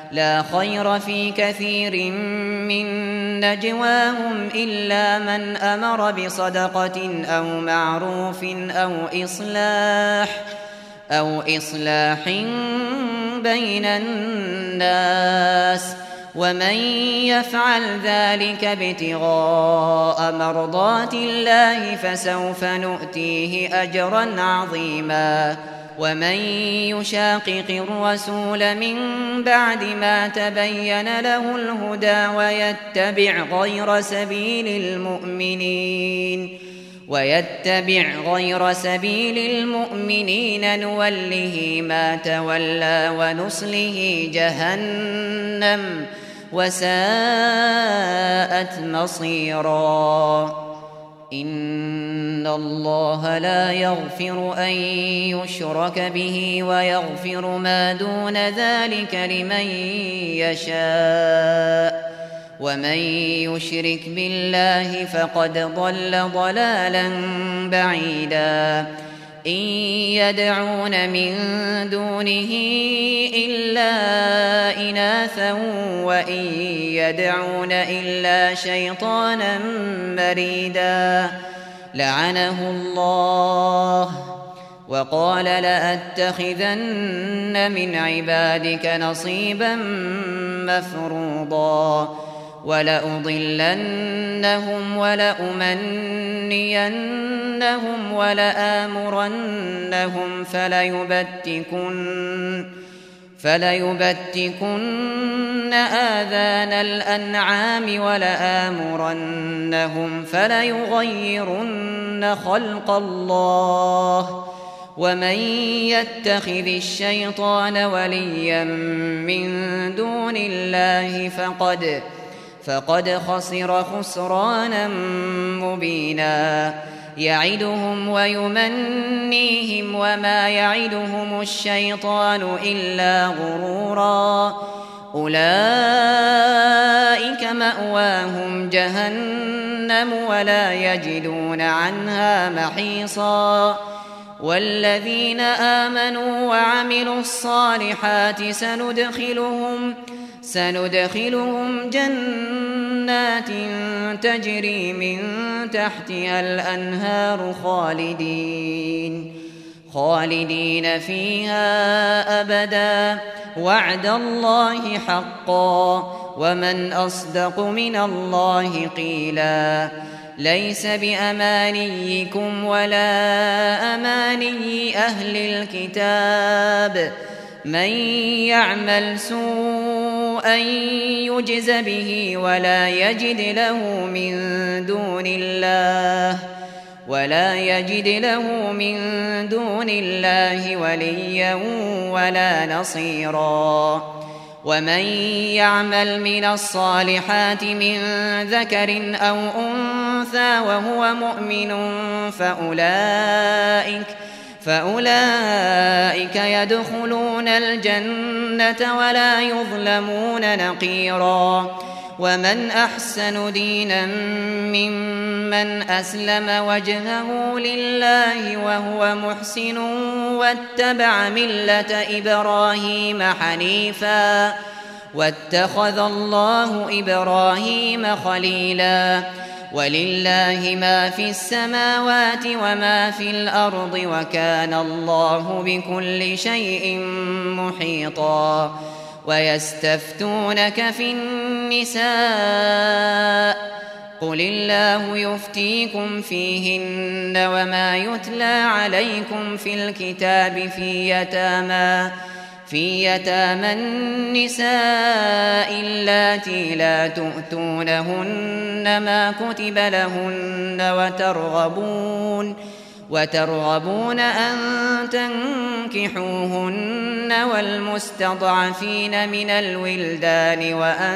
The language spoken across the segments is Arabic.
لا خير في كثير من نجواهم إلا من أمر بصدقة أو معروف أو إصلاح بين الناس، ومن يفعل ذلك ابتغاء مرضات الله فسوف نؤتيه أجرا عظيما. ومن يشاقق الرسول من بعد ما تبين له الهدى ويتبع غير سبيل المؤمنين نوله ما تولى ونصله جهنم وساءت مصيرا. إن الله لا يغفر أن يشرك به ويغفر ما دون ذلك لمن يشاء، ومن يشرك بالله فقد ضل ضلالا بعيدا. إن يدعون من دونه إلا إناثا وإن يدعون إلا شيطانا مريدا لعنه الله وقال لأتخذن من عبادك نصيبا مفروضا ولأضلنهم ولأمنينهم ولآمرنهم فليبتكن آذان الأنعام ولآمرنهم فليغيرن خلق الله. ومن يتخذ الشيطان وليا من دون الله فقد خسر خسرانا مبينا. يعدهم ويمنيهم وما يعدهم الشيطان إلا غرورا. أولئك مأواهم جهنم ولا يجدون عنها محيصا. والذين آمنوا وعملوا الصالحات سندخلهم جنات تجري من تحتها الأنهار خالدين فيها أبدا وعد الله حقا ومن أصدق من الله قيلا. ليس بأمانيكم ولا أماني أهل الكتاب من يعمل سوءا يجز به ولا يجد له من دون الله وليا ولا نصيرا. ومن يعمل من الصالحات من ذكر أو أنثى وهو مؤمن فأولئك يدخلون الجنة ولا يظلمون نقيرا. ومن أحسن دينا ممن أسلم وجهه لله وهو محسن واتبع ملة إبراهيم حنيفا واتخذ الله إبراهيم خليلا. ولله ما في السماوات وما في الأرض وكان الله بكل شيء محيطا. ويستفتونك في النساء قل الله يفتيكم فيهن وما يتلى عليكم في الكتاب في يتامى النساء اللاتي لا تؤتونهن ما كتب لهن وترغبون أن تنكحوهن والمستضعفين من الولدان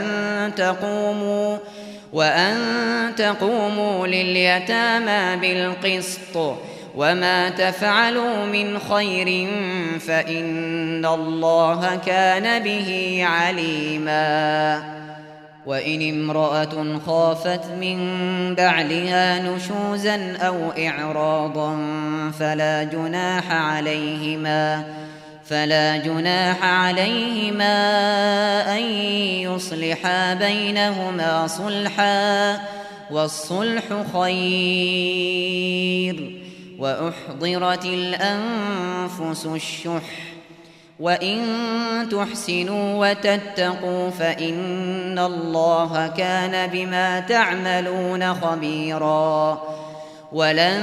وأن تقوموا لليتامى بالقسط وما تفعلوا من خير فإن الله كان به عليما. وإن امرأة خافت من بعلها نشوزا أو إعراضا فلا جناح عليهما أن أن يصلحا بينهما صلحا والصلح خير. وأحضرت الأنفس الشح وإن تحسنوا وتتقوا فإن الله كان بما تعملون خبيرا. ولن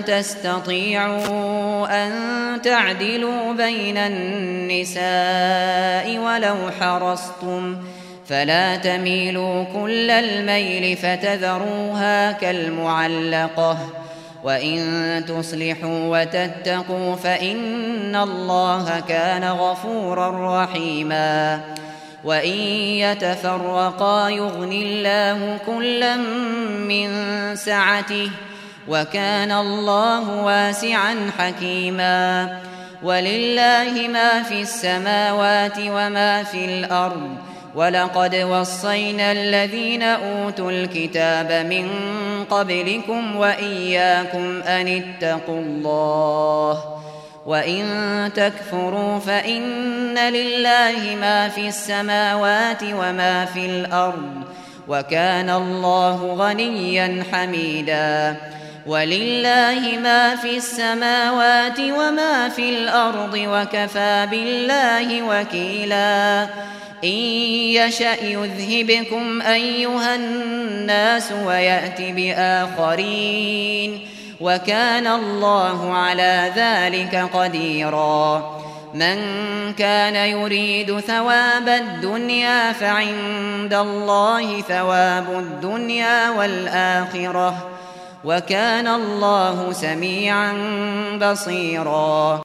تستطيعوا أن تعدلوا بين النساء ولو حرصتم فلا تميلوا كل الميل فتذروها كالمعلقة. وإن تصلحوا وتتقوا فإن الله كان غفورا رحيما. وإن يتفرقا يغن الله كلا من سعته وكان الله واسعا حكيما. ولله ما في السماوات وما في الأرض ولقد وصينا الذين أوتوا الكتاب من قبلكم وإياكم أن اتقوا الله. وإن تكفروا فإن لله ما في السماوات وما في الأرض وكان الله غنيا حميدا. ولله ما في السماوات وما في الأرض وكفى بالله وكيلا. إن يشأ يذهبكم أيها الناس ويأت بآخرين وكان الله على ذلك قديرا. من كان يريد ثواب الدنيا فعند الله ثواب الدنيا والآخرة وكان الله سميعا بصيرا.